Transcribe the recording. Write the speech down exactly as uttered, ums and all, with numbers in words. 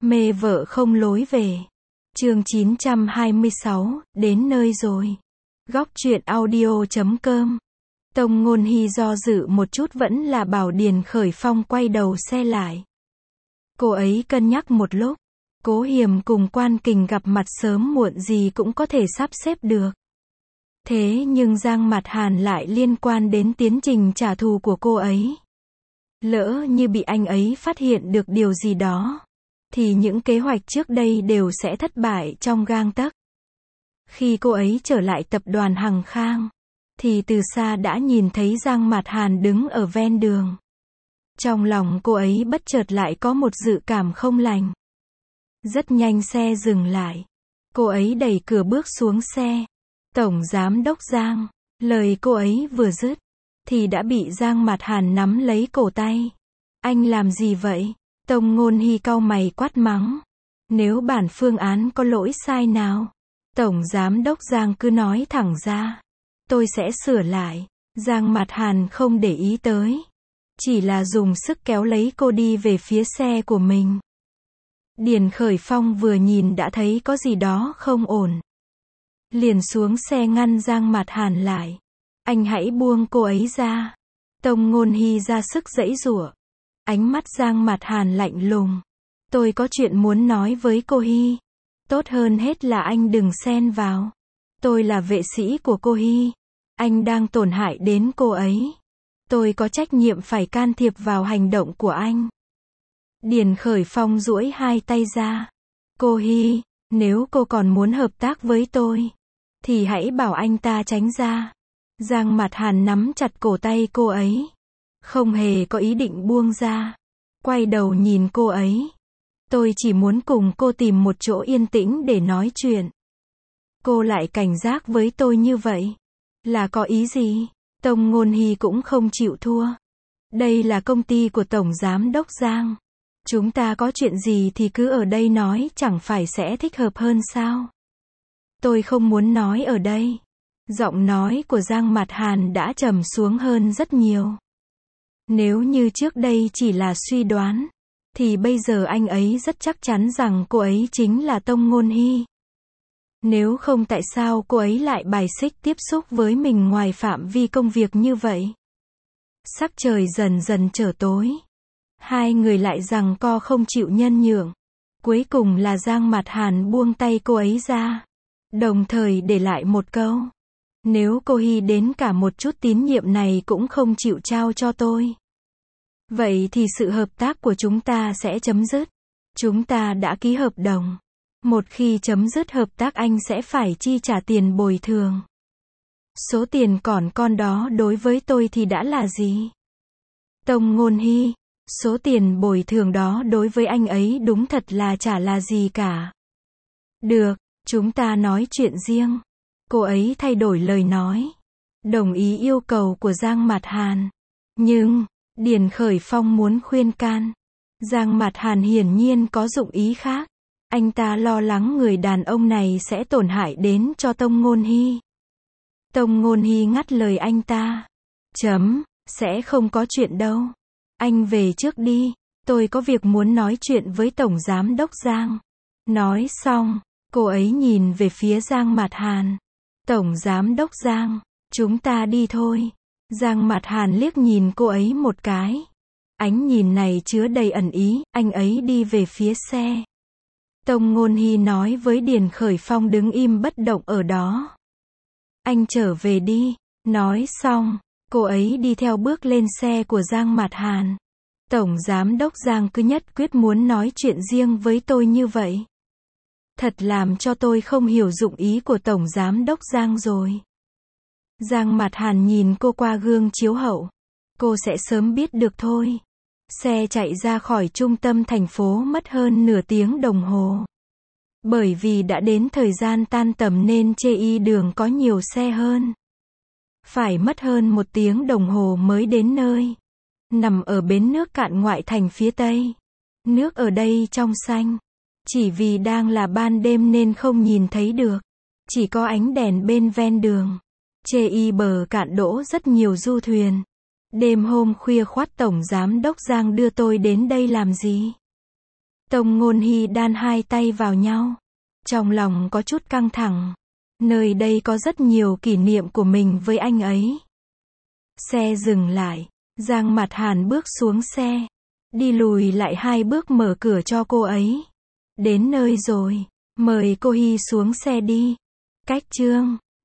Mê vợ không lối về. Chương chín trăm hai mươi sáu, đến nơi rồi. Góc truyện audio chấm com. Tông Ngôn Hy do dự một chút vẫn là bảo Điền Khởi Phong quay đầu xe lại. Cô ấy cân nhắc một lúc. Cố Hiềm cùng Quan Kình gặp mặt sớm muộn gì cũng có thể sắp xếp được. Thế nhưng Giang Mạt Hàn lại liên quan đến tiến trình trả thù của cô ấy. Lỡ như bị anh ấy phát hiện được điều gì đó, thì những kế hoạch trước đây đều sẽ thất bại trong gang tấc. Khi cô ấy trở lại tập đoàn Hằng Khang, thì từ xa đã nhìn thấy Giang Mạt Hàn đứng ở ven đường. Trong lòng cô ấy bất chợt lại có một dự cảm không lành. Rất nhanh xe dừng lại. Cô ấy đẩy cửa bước xuống xe. Tổng Giám đốc Giang, lời cô ấy vừa dứt, thì đã bị Giang Mạt Hàn nắm lấy cổ tay. Anh làm gì vậy? Tông Ngôn Hy cau mày quát mắng. Nếu bản phương án có lỗi sai nào, Tổng Giám đốc Giang cứ nói thẳng ra. Tôi sẽ sửa lại. Giang Mạt Hàn không để ý tới. Chỉ là dùng sức kéo lấy cô đi về phía xe của mình. Điền Khởi Phong vừa nhìn đã thấy có gì đó không ổn. Liền xuống xe ngăn Giang Mạt Hàn lại. Anh hãy buông cô ấy ra. Tông Ngôn Hy ra sức giãy giụa. Ánh mắt Giang Mạt Hàn lạnh lùng. Tôi có chuyện muốn nói với cô Hy. Tốt hơn hết là anh đừng xen vào. Tôi là vệ sĩ của cô Hy. Anh đang tổn hại đến cô ấy. Tôi có trách nhiệm phải can thiệp vào hành động của anh. Điền Khởi Phong duỗi hai tay ra. Cô Hy, nếu cô còn muốn hợp tác với tôi, thì hãy bảo anh ta tránh ra. Giang Mạt Hàn nắm chặt cổ tay cô ấy. Không hề có ý định buông ra. Quay đầu nhìn cô ấy. Tôi chỉ muốn cùng cô tìm một chỗ yên tĩnh để nói chuyện. Cô lại cảnh giác với tôi như vậy. Là có ý gì? Tông Ngôn Hy cũng không chịu thua. Đây là công ty của Tổng Giám đốc Giang. Chúng ta có chuyện gì thì cứ ở đây nói chẳng phải sẽ thích hợp hơn sao? Tôi không muốn nói ở đây. Giọng nói của Giang Mạt Hàn đã trầm xuống hơn rất nhiều. Nếu như trước đây chỉ là suy đoán, thì bây giờ anh ấy rất chắc chắn rằng cô ấy chính là Tông Ngôn Hy. Nếu không tại sao cô ấy lại bài xích tiếp xúc với mình ngoài phạm vi công việc như vậy? Sắc trời dần dần trở tối. Hai người lại giằng co không chịu nhân nhượng. Cuối cùng là Giang Mạt Hàn buông tay cô ấy ra. Đồng thời để lại một câu. Nếu cô Hy đến cả một chút tín nhiệm này cũng không chịu trao cho tôi, vậy thì sự hợp tác của chúng ta sẽ chấm dứt. Chúng ta đã ký hợp đồng. Một khi chấm dứt hợp tác anh sẽ phải chi trả tiền bồi thường. Số tiền còn con đó đối với tôi thì đã là gì? Tông Ngôn Hy, số tiền bồi thường đó đối với anh ấy đúng thật là chả là gì cả. Được, chúng ta nói chuyện riêng. Cô ấy thay đổi lời nói. Đồng ý yêu cầu của Giang Mạt Hàn. Nhưng, Điền Khởi Phong muốn khuyên can. Giang Mạt Hàn hiển nhiên có dụng ý khác. Anh ta lo lắng người đàn ông này sẽ tổn hại đến cho Tông Ngôn Hy. Tông Ngôn Hy ngắt lời anh ta. Chấm, sẽ không có chuyện đâu. Anh về trước đi. Tôi có việc muốn nói chuyện với Tổng Giám đốc Giang. Nói xong, cô ấy nhìn về phía Giang Mạt Hàn. Tổng Giám đốc Giang, chúng ta đi thôi. Giang Mạt Hàn liếc nhìn cô ấy một cái. Ánh nhìn này chứa đầy ẩn ý, anh ấy đi về phía xe. Tông Ngôn Hy nói với Điền Khởi Phong đứng im bất động ở đó. Anh trở về đi. Nói xong, cô ấy đi theo bước lên xe của Giang Mạt Hàn. Tổng Giám đốc Giang cứ nhất quyết muốn nói chuyện riêng với tôi như vậy. Thật làm cho tôi không hiểu dụng ý của Tổng Giám đốc Giang rồi. Giang Mạt Hàn nhìn cô qua gương chiếu hậu. Cô sẽ sớm biết được thôi. Xe chạy ra khỏi trung tâm thành phố mất hơn nửa tiếng đồng hồ. Bởi vì đã đến thời gian tan tầm nên chê y đường có nhiều xe hơn. Phải mất hơn một tiếng đồng hồ mới đến nơi. Nằm ở bến nước cạn ngoại thành phía tây. Nước ở đây trong xanh. Chỉ vì đang là ban đêm nên không nhìn thấy được. Chỉ có ánh đèn bên ven đường. Chê y bờ cạn đỗ rất nhiều du thuyền. Đêm hôm khuya khoắt Tổng Giám đốc Giang đưa tôi đến đây làm gì? Tông Ngôn Hy đan hai tay vào nhau. Trong lòng có chút căng thẳng. Nơi đây có rất nhiều kỷ niệm của mình với anh ấy. Xe dừng lại. Giang Mặt Hàn bước xuống xe. Đi lùi lại hai bước mở cửa cho cô ấy. Đến nơi rồi. Mời cô Hy xuống xe đi. Cách chương